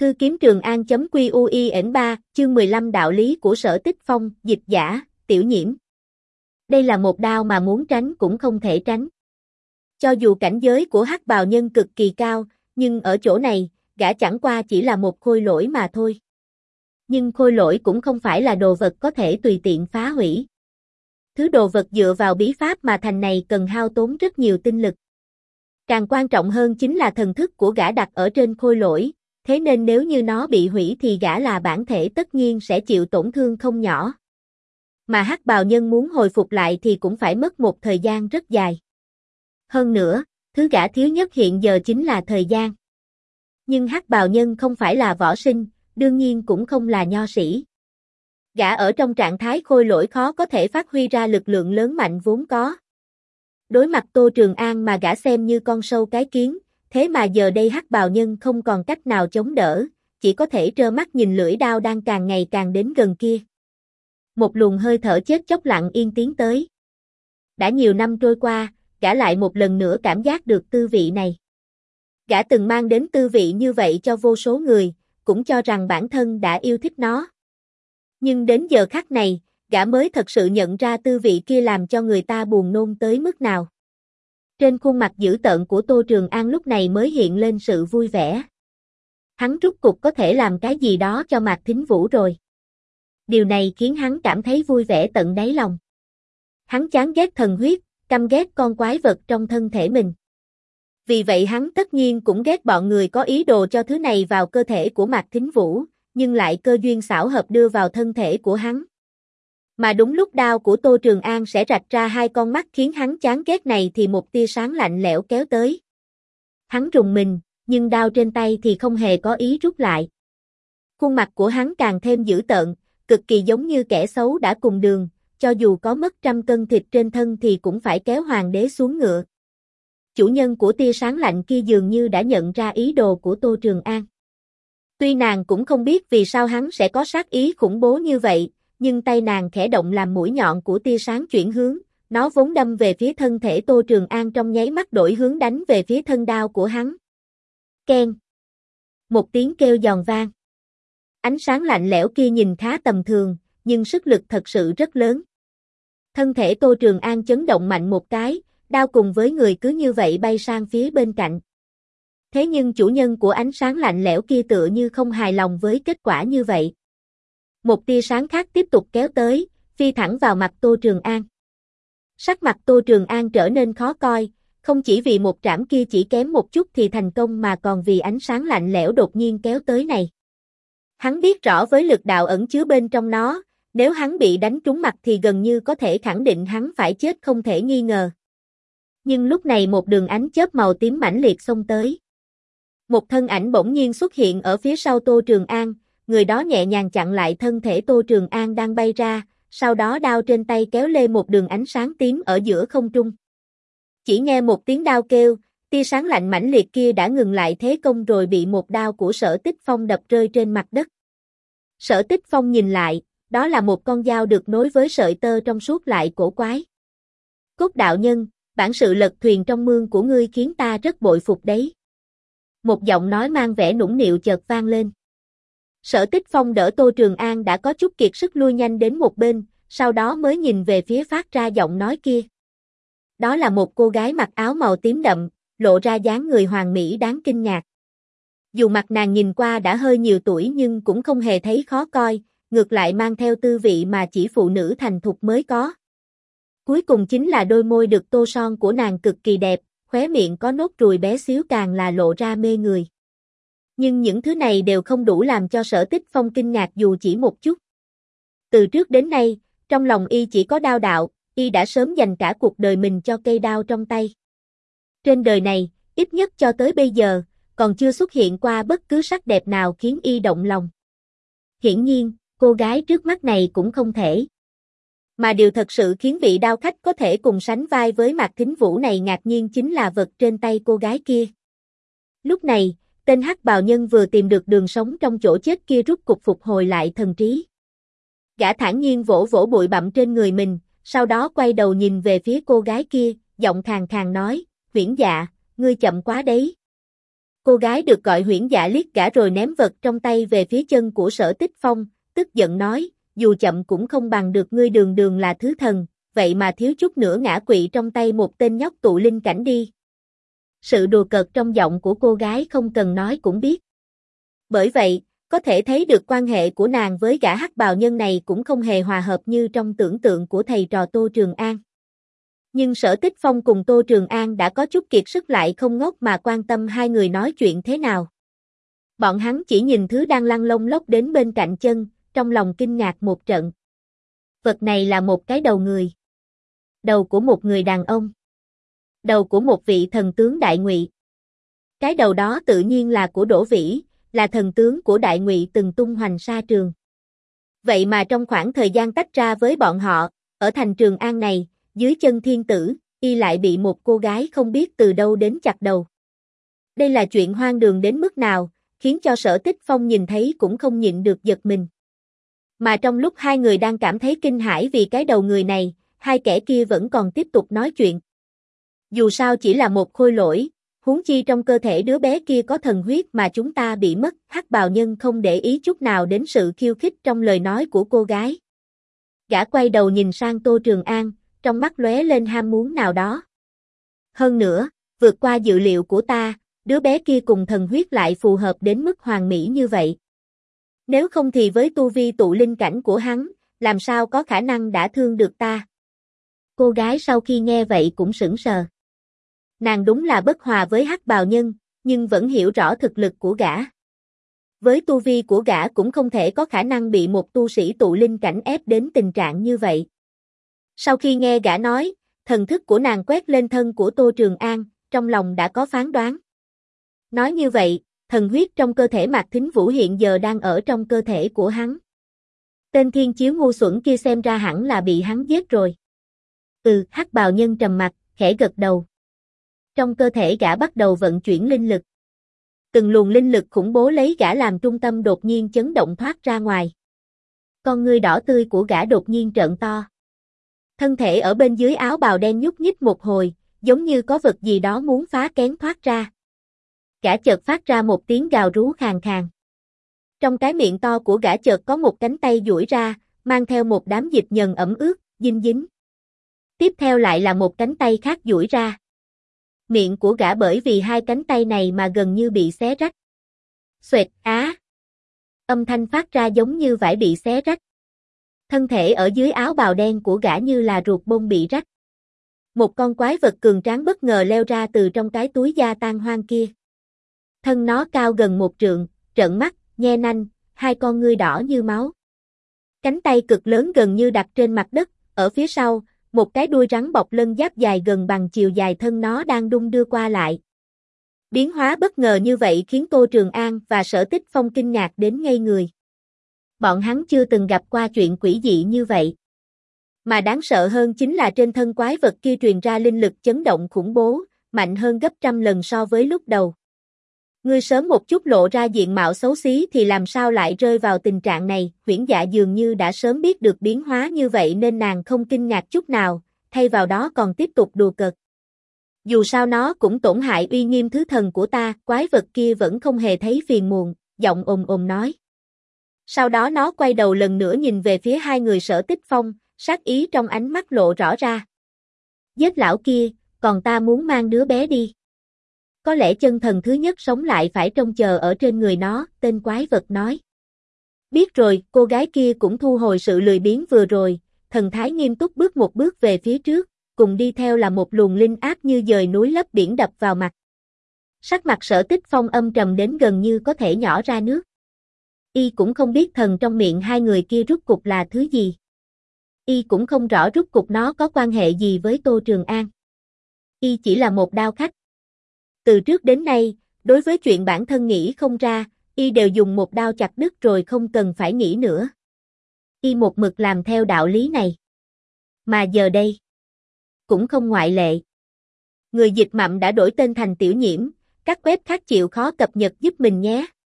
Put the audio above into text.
Thư kiếm Trường An.QUIN3, chương 15 đạo lý của Sở Tích Phong, dịch giả, Tiểu Nhiễm. Đây là một đao mà muốn tránh cũng không thể tránh. Cho dù cảnh giới của Hắc Bào Nhân cực kỳ cao, nhưng ở chỗ này, gã chẳng qua chỉ là một khôi lỗi mà thôi. Nhưng khôi lỗi cũng không phải là đồ vật có thể tùy tiện phá hủy. Thứ đồ vật dựa vào bí pháp mà thành này cần hao tốn rất nhiều tinh lực. Càng quan trọng hơn chính là thần thức của gã đặt ở trên khôi lỗi, thế nên nếu như nó bị hủy thì gã là bản thể tất nhiên sẽ chịu tổn thương không nhỏ. Mà Hắc Bào Nhân muốn hồi phục lại thì cũng phải mất một thời gian rất dài. Hơn nữa, thứ gã thiếu nhất hiện giờ chính là thời gian. Nhưng Hắc Bào Nhân không phải là võ sinh, đương nhiên cũng không là nho sĩ. Gã ở trong trạng thái khôi lỗi khó có thể phát huy ra lực lượng lớn mạnh vốn có. Đối mặt Tô Trường An mà gã xem như con sâu cái kiến, thế mà giờ đây Hắc Bào Nhân không còn cách nào chống đỡ, chỉ có thể trơ mắt nhìn lưỡi đao đang càng ngày càng đến gần kia. Một luồng hơi thở chết chóc lặng yên tiến tới. Đã nhiều năm trôi qua, gã lại một lần nữa cảm giác được tư vị này. Gã từng mang đến tư vị như vậy cho vô số người, cũng cho rằng bản thân đã yêu thích nó. Nhưng đến giờ khắc này, gã mới thật sự nhận ra tư vị kia làm cho người ta buồn nôn tới mức nào. Trên khuôn mặt dữ tợn của Tô Trường An lúc này mới hiện lên sự vui vẻ. Hắn rút cục có thể làm cái gì đó cho Mạc Thính Vũ rồi. Điều này khiến hắn cảm thấy vui vẻ tận đáy lòng. Hắn chán ghét thần huyết, căm ghét con quái vật trong thân thể mình. Vì vậy hắn tất nhiên cũng ghét bọn người có ý đồ cho thứ này vào cơ thể của Mạc Thính Vũ, nhưng lại cơ duyên xảo hợp đưa vào thân thể của hắn. Mà đúng lúc đao của Tô Trường An sẽ rạch ra hai con mắt khiến hắn chán ghét này thì một tia sáng lạnh lẽo kéo tới. Hắn rùng mình, nhưng đao trên tay thì không hề có ý rút lại. Khuôn mặt của hắn càng thêm dữ tợn, cực kỳ giống như kẻ xấu đã cùng đường, cho dù có mất 100 cân thịt trên thân thì cũng phải kéo hoàng đế xuống ngựa. Chủ nhân của tia sáng lạnh kia dường như đã nhận ra ý đồ của Tô Trường An. Tuy nàng cũng không biết vì sao hắn sẽ có sát ý khủng bố như vậy, nhưng tay nàng khẽ động làm mũi nhọn của tia sáng chuyển hướng, nó vốn đâm về phía thân thể Tô Trường An trong nháy mắt đổi hướng đánh về phía thân đao của hắn. Keng! Một tiếng kêu giòn vang. Ánh sáng lạnh lẽo kia nhìn khá tầm thường, nhưng sức lực thật sự rất lớn. Thân thể Tô Trường An chấn động mạnh một cái, đao cùng với người cứ như vậy bay sang phía bên cạnh. Thế nhưng chủ nhân của ánh sáng lạnh lẽo kia tựa như không hài lòng với kết quả như vậy. Một tia sáng khác tiếp tục kéo tới, phi thẳng vào mặt Tô Trường An. Sắc mặt Tô Trường An trở nên khó coi, không chỉ vì một trảm kia chỉ kém một chút thì thành công mà còn vì ánh sáng lạnh lẽo đột nhiên kéo tới này. Hắn biết rõ với lực đạo ẩn chứa bên trong nó, nếu hắn bị đánh trúng mặt thì gần như có thể khẳng định hắn phải chết không thể nghi ngờ. Nhưng lúc này một đường ánh chớp màu tím mãnh liệt xông tới. Một thân ảnh bỗng nhiên xuất hiện ở phía sau Tô Trường An, người đó nhẹ nhàng chặn lại thân thể Tô Trường An đang bay ra, sau đó đao trên tay kéo lên một đường ánh sáng tím ở giữa không trung. Chỉ nghe một tiếng đao kêu, tia sáng lạnh mãnh liệt kia đã ngừng lại thế công rồi bị một đao của Sở Tích Phong đập rơi trên mặt đất. Sở Tích Phong nhìn lại, đó là một con dao được nối với sợi tơ trong suốt lại cổ quái. Cốt đạo nhân, bản sự lật thuyền trong mương của ngươi khiến ta rất bội phục đấy. Một giọng nói mang vẻ nũng nịu chợt vang lên. Sở Tích Phong đỡ Tô Trường An đã có chút kiệt sức lui nhanh đến một bên, sau đó mới nhìn về phía phát ra giọng nói kia. Đó là một cô gái mặc áo màu tím đậm, lộ ra dáng người hoàn mỹ đáng kinh ngạc. Dù mặt nàng nhìn qua đã hơi nhiều tuổi nhưng cũng không hề thấy khó coi, ngược lại mang theo tư vị mà chỉ phụ nữ thành thục mới có. Cuối cùng chính là đôi môi được tô son của nàng cực kỳ đẹp, khóe miệng có nốt ruồi bé xíu càng là lộ ra mê người. Nhưng những thứ này đều không đủ làm cho Sở Tích Phong kinh ngạc dù chỉ một chút. Từ trước đến nay, trong lòng y chỉ có đao đạo, y đã sớm dành cả cuộc đời mình cho cây đao trong tay. Trên đời này, ít nhất cho tới bây giờ, còn chưa xuất hiện qua bất cứ sắc đẹp nào khiến y động lòng. Hiển nhiên, cô gái trước mắt này cũng không thể. Mà điều thật sự khiến vị đao khách có thể cùng sánh vai với Mạc Thính Vũ này ngạc nhiên chính là vật trên tay cô gái kia. Lúc này, tên Hắc Bào Nhân vừa tìm được đường sống trong chỗ chết kia rút cục phục hồi lại thần trí. Gã thản nhiên vỗ vỗ bụi bặm trên người mình, sau đó quay đầu nhìn về phía cô gái kia, giọng khàn khàn nói, Huyễn Dạ, ngươi chậm quá đấy. Cô gái được gọi Huyễn Dạ liếc gã rồi ném vật trong tay về phía chân của Sở Tích Phong, tức giận nói, dù chậm cũng không bằng được ngươi, đường đường là thứ thần, vậy mà thiếu chút nữa ngã quỵ trong tay một tên nhóc tụ linh cảnh đi. Sự đùa cợt trong giọng của cô gái không cần nói cũng biết. Bởi vậy, có thể thấy được quan hệ của nàng với gã hắc bào nhân này cũng không hề hòa hợp như trong tưởng tượng của thầy trò Tô Trường An. Nhưng Sở Tích Phong cùng Tô Trường An đã có chút kiệt sức lại không ngốc mà quan tâm hai người nói chuyện thế nào. Bọn hắn chỉ nhìn thứ đang lăn lông lốc đến bên cạnh chân, trong lòng kinh ngạc một trận. Vật này là một cái đầu người. Đầu của một người đàn ông. Đầu của một vị thần tướng Đại Ngụy. Cái đầu đó tự nhiên là của Đỗ Vĩ, là thần tướng của Đại Ngụy từng tung hoành sa trường. Vậy mà trong khoảng thời gian tách ra với bọn họ, ở thành Trường An này, dưới chân thiên tử, y lại bị một cô gái không biết từ đâu đến chặt đầu. Đây là chuyện hoang đường đến mức nào, khiến cho Sở Tích Phong nhìn thấy cũng không nhịn được giật mình. Mà trong lúc hai người đang cảm thấy kinh hãi vì cái đầu người này, hai kẻ kia vẫn còn tiếp tục nói chuyện. Dù sao chỉ là một khôi lỗi, huống chi trong cơ thể đứa bé kia có thần huyết mà chúng ta bị mất, hắc bào nhân không để ý chút nào đến sự khiêu khích trong lời nói của cô gái. Gã quay đầu nhìn sang Tô Trường An, trong mắt lóe lên ham muốn nào đó. Hơn nữa, vượt qua dự liệu của ta, đứa bé kia cùng thần huyết lại phù hợp đến mức hoàn mỹ như vậy. Nếu không thì với tu vi tụ linh cảnh của hắn, làm sao có khả năng đã thương được ta. Cô gái sau khi nghe vậy cũng sững sờ. Nàng đúng là bất hòa với hắc bào nhân, nhưng vẫn hiểu rõ thực lực của gã. Với tu vi của gã cũng không thể có khả năng bị một tu sĩ tụ linh cảnh ép đến tình trạng như vậy. Sau khi nghe gã nói, thần thức của nàng quét lên thân của Tô Trường An, trong lòng đã có phán đoán. Nói như vậy, thần huyết trong cơ thể Mạc Thính Vũ hiện giờ đang ở trong cơ thể của hắn. Tên thiên chiếu ngu xuẩn kia xem ra hẳn là bị hắn giết rồi. Hắc bào nhân trầm mặt, khẽ gật đầu. Trong cơ thể gã bắt đầu vận chuyển linh lực. Từng luồng linh lực khủng bố lấy gã làm trung tâm đột nhiên chấn động thoát ra ngoài. Con ngươi đỏ tươi của gã đột nhiên trợn to. Thân thể ở bên dưới áo bào đen nhúc nhích một hồi, giống như có vật gì đó muốn phá kén thoát ra. Gã chợt phát ra một tiếng gào rú khàn khàn. Trong cái miệng to của gã chợt có một cánh tay duỗi ra, mang theo một đám dịch nhờn ẩm ướt, dinh dính. Tiếp theo lại là một cánh tay khác duỗi ra. Miệng của gã bởi vì hai cánh tay này mà gần như bị xé rách. Xoẹt, á! Âm thanh phát ra giống như vải bị xé rách. Thân thể ở dưới áo bào đen của gã như là ruột bông bị rách. Một con quái vật cường tráng bất ngờ leo ra từ trong cái túi da tan hoang kia. Thân nó cao gần 1 trượng, trợn mắt, nhe nanh, hai con ngươi đỏ như máu. Cánh tay cực lớn gần như đặt trên mặt đất, ở phía sau, một cái đuôi rắn bọc lân giáp dài gần bằng chiều dài thân nó đang đung đưa qua lại. Biến hóa bất ngờ như vậy khiến Tô Trường An và Sở Tích Phong kinh ngạc đến ngây người. Bọn hắn chưa từng gặp qua chuyện quỷ dị như vậy. Mà đáng sợ hơn chính là trên thân quái vật kia truyền ra linh lực chấn động khủng bố, mạnh hơn gấp trăm lần so với lúc đầu. Ngươi sớm một chút lộ ra diện mạo xấu xí thì làm sao lại rơi vào tình trạng này, Huyễn Dạ dường như đã sớm biết được biến hóa như vậy nên nàng không kinh ngạc chút nào, thay vào đó còn tiếp tục đùa cợt. Dù sao nó cũng tổn hại uy nghiêm thứ thần của ta, quái vật kia vẫn không hề thấy phiền muộn, giọng ồm ồm nói. Sau đó nó quay đầu lần nữa nhìn về phía hai người Sở Tích Phong, sát ý trong ánh mắt lộ rõ ra. Giết lão kia, còn ta muốn mang đứa bé đi. Có lẽ chân thần thứ nhất sống lại phải trông chờ ở trên người nó, tên quái vật nói. Biết rồi, cô gái kia cũng thu hồi sự lười biếng vừa rồi, thần thái nghiêm túc bước một bước về phía trước, cùng đi theo là một luồng linh áp như dời núi lấp biển đập vào mặt. Sắc mặt Sở Tích Phong âm trầm đến gần như có thể nhỏ ra nước. Y cũng không biết thần trong miệng hai người kia rút cục là thứ gì. Y cũng không rõ rút cục nó có quan hệ gì với Tô Trường An. Y chỉ là một đao khách. Từ trước đến nay, đối với chuyện bản thân nghĩ không ra, Y đều dùng một đao chặt đứt rồi không cần phải nghĩ nữa. Y một mực làm theo đạo lý này. Mà giờ đây, cũng không ngoại lệ. Người dịch mậm đã đổi tên thành Tiểu Nhiễm, các web khác chịu khó cập nhật giúp mình nhé.